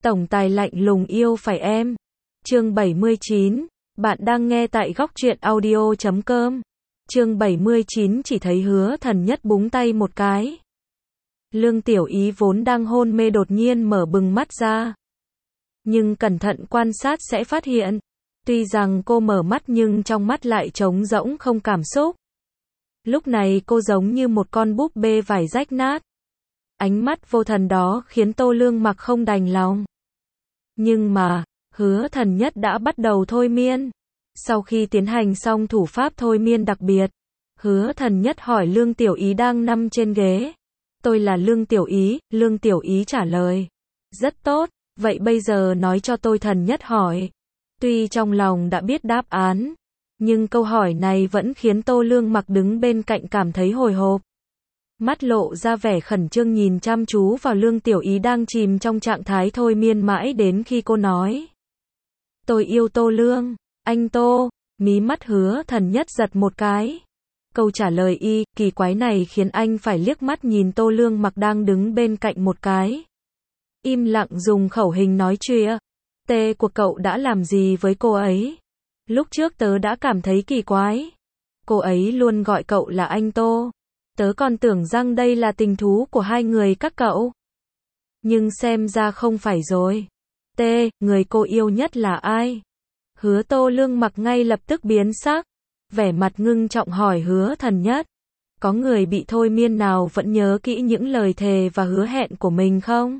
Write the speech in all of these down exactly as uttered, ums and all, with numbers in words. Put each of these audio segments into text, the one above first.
Tổng tài lạnh lùng yêu phải em. Chương bảy mươi chín. Bạn đang nghe tại góc truyện audio chấm com. Chương bảy mươi chín. Chỉ thấy Hứa Thần Nhất búng tay một cái. Lương Tiểu Ý vốn đang hôn mê đột nhiên mở bừng mắt ra. Nhưng cẩn thận quan sát sẽ phát hiện. Tuy rằng cô mở mắt nhưng trong mắt lại trống rỗng không cảm xúc. Lúc này cô giống như một con búp bê vải rách nát. Ánh mắt vô thần đó khiến Tô Lương Mặc không đành lòng. Nhưng mà, Hứa Thần Nhất đã bắt đầu thôi miên. Sau khi tiến hành xong thủ pháp thôi miên đặc biệt, Hứa Thần Nhất hỏi Lương Tiểu Ý đang nằm trên ghế. Tôi là Lương Tiểu Ý, Lương Tiểu Ý trả lời. Rất tốt, vậy bây giờ nói cho tôi. Thần Nhất hỏi. Tuy trong lòng đã biết đáp án, nhưng câu hỏi này vẫn khiến Tô Lương Mặc đứng bên cạnh cảm thấy hồi hộp. Mắt lộ ra vẻ khẩn trương nhìn chăm chú vào Lương Tiểu Ý đang chìm trong trạng thái thôi miên mãi đến khi cô nói. Tôi yêu Tô Lương, anh Tô. Mí mắt Hứa Thần Nhất giật một cái. Câu trả lời y, kỳ quái này khiến anh phải liếc mắt nhìn Tô Lương Mặc đang đứng bên cạnh một cái. Im lặng dùng khẩu hình nói chuyện. Tê của cậu đã làm gì với cô ấy? Lúc trước tớ đã cảm thấy kỳ quái. Cô ấy luôn gọi cậu là anh Tô. Tớ còn tưởng rằng đây là tình thú của hai người các cậu. Nhưng xem ra không phải rồi. T, người cô yêu nhất là ai? Hứa Tô Lương Mặc ngay lập tức biến sắc. Vẻ mặt ngưng trọng hỏi Hứa Thần Nhất. Có người bị thôi miên nào vẫn nhớ kỹ những lời thề và hứa hẹn của mình không?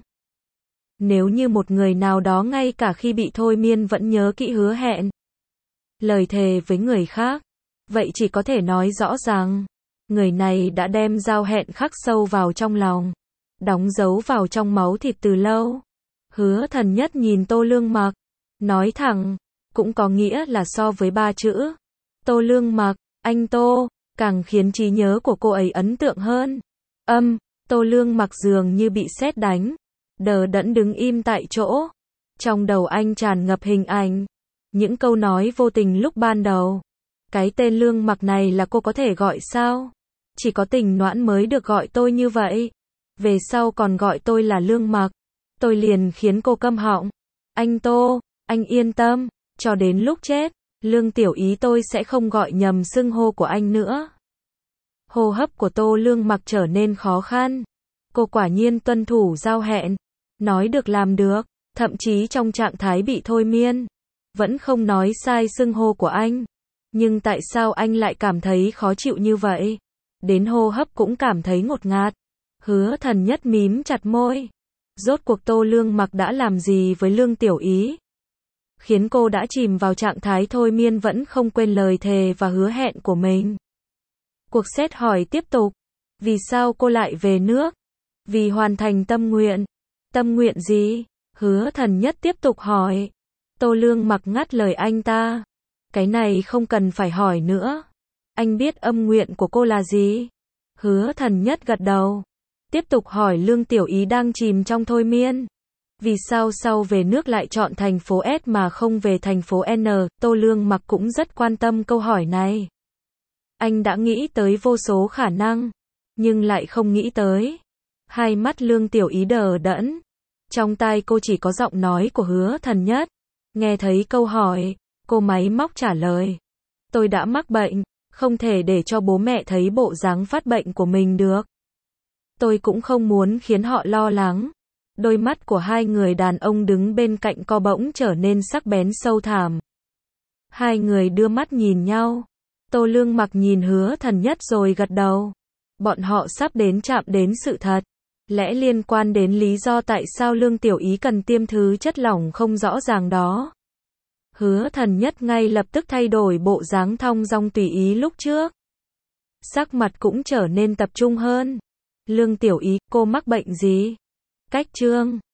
Nếu như một người nào đó ngay cả khi bị thôi miên vẫn nhớ kỹ hứa hẹn, lời thề với người khác, vậy chỉ có thể nói rõ rằng người này đã đem giao hẹn khắc sâu vào trong lòng, đóng dấu vào trong máu thịt từ lâu. Hứa Thần Nhất nhìn Tô Lương Mặc, nói thẳng, cũng có nghĩa là so với ba chữ Tô Lương Mặc, anh Tô, càng khiến trí nhớ của cô ấy ấn tượng hơn. Âm, Tô Lương Mặc dường như bị sét đánh, đờ đẫn đứng im tại chỗ. Trong đầu anh tràn ngập hình ảnh, những câu nói vô tình lúc ban đầu. Cái tên Lương Mặc này là cô có thể gọi sao? Chỉ có Tình Noãn mới được gọi tôi như vậy. Về sau còn gọi tôi là Lương Mặc, tôi liền khiến cô câm họng. Anh Tô, anh yên tâm, cho đến lúc chết, Lương Tiểu Ý tôi sẽ không gọi nhầm xưng hô của anh nữa. Hô hấp của Tô Lương Mặc trở nên khó khăn. Cô quả nhiên tuân thủ giao hẹn, nói được làm được, thậm chí trong trạng thái bị thôi miên, vẫn không nói sai xưng hô của anh. Nhưng tại sao anh lại cảm thấy khó chịu như vậy? Đến hô hấp cũng cảm thấy ngột ngạt. Hứa Thần Nhất mím chặt môi. Rốt cuộc Tô Lương Mặc đã làm gì với Lương Tiểu Ý? Khiến cô đã chìm vào trạng thái thôi miên vẫn không quên lời thề và hứa hẹn của mình. Cuộc xét hỏi tiếp tục. Vì sao cô lại về nước? Vì hoàn thành tâm nguyện. Tâm nguyện gì? Hứa Thần Nhất tiếp tục hỏi. Tô Lương Mặc ngắt lời anh ta. Cái này không cần phải hỏi nữa. Anh biết âm nguyện của cô là gì? Hứa Thần Nhất gật đầu. Tiếp tục hỏi Lương Tiểu Ý đang chìm trong thôi miên. Vì sao sau về nước lại chọn thành phố S mà không về thành phố N? Tô Lương Mặc cũng rất quan tâm câu hỏi này. Anh đã nghĩ tới vô số khả năng, nhưng lại không nghĩ tới. Hai mắt Lương Tiểu Ý đờ đẫn. Trong tai cô chỉ có giọng nói của Hứa Thần Nhất. Nghe thấy câu hỏi, cô máy móc trả lời. Tôi đã mắc bệnh, không thể để cho bố mẹ thấy bộ dáng phát bệnh của mình được. Tôi cũng không muốn khiến họ lo lắng. Đôi mắt của hai người đàn ông đứng bên cạnh co bỗng trở nên sắc bén sâu thẳm. Hai người đưa mắt nhìn nhau. Tô Lương Mặc nhìn Hứa Thần Nhất rồi gật đầu. Bọn họ sắp đến chạm đến sự thật. Lẽ liên quan đến lý do tại sao Lương Tiểu Ý cần tiêm thứ chất lỏng không rõ ràng đó. Hứa Thần Nhất ngay lập tức thay đổi bộ dáng thong dong tùy ý lúc trước. Sắc mặt cũng trở nên tập trung hơn. Lương Tiểu Ý, cô mắc bệnh gì? Cách chương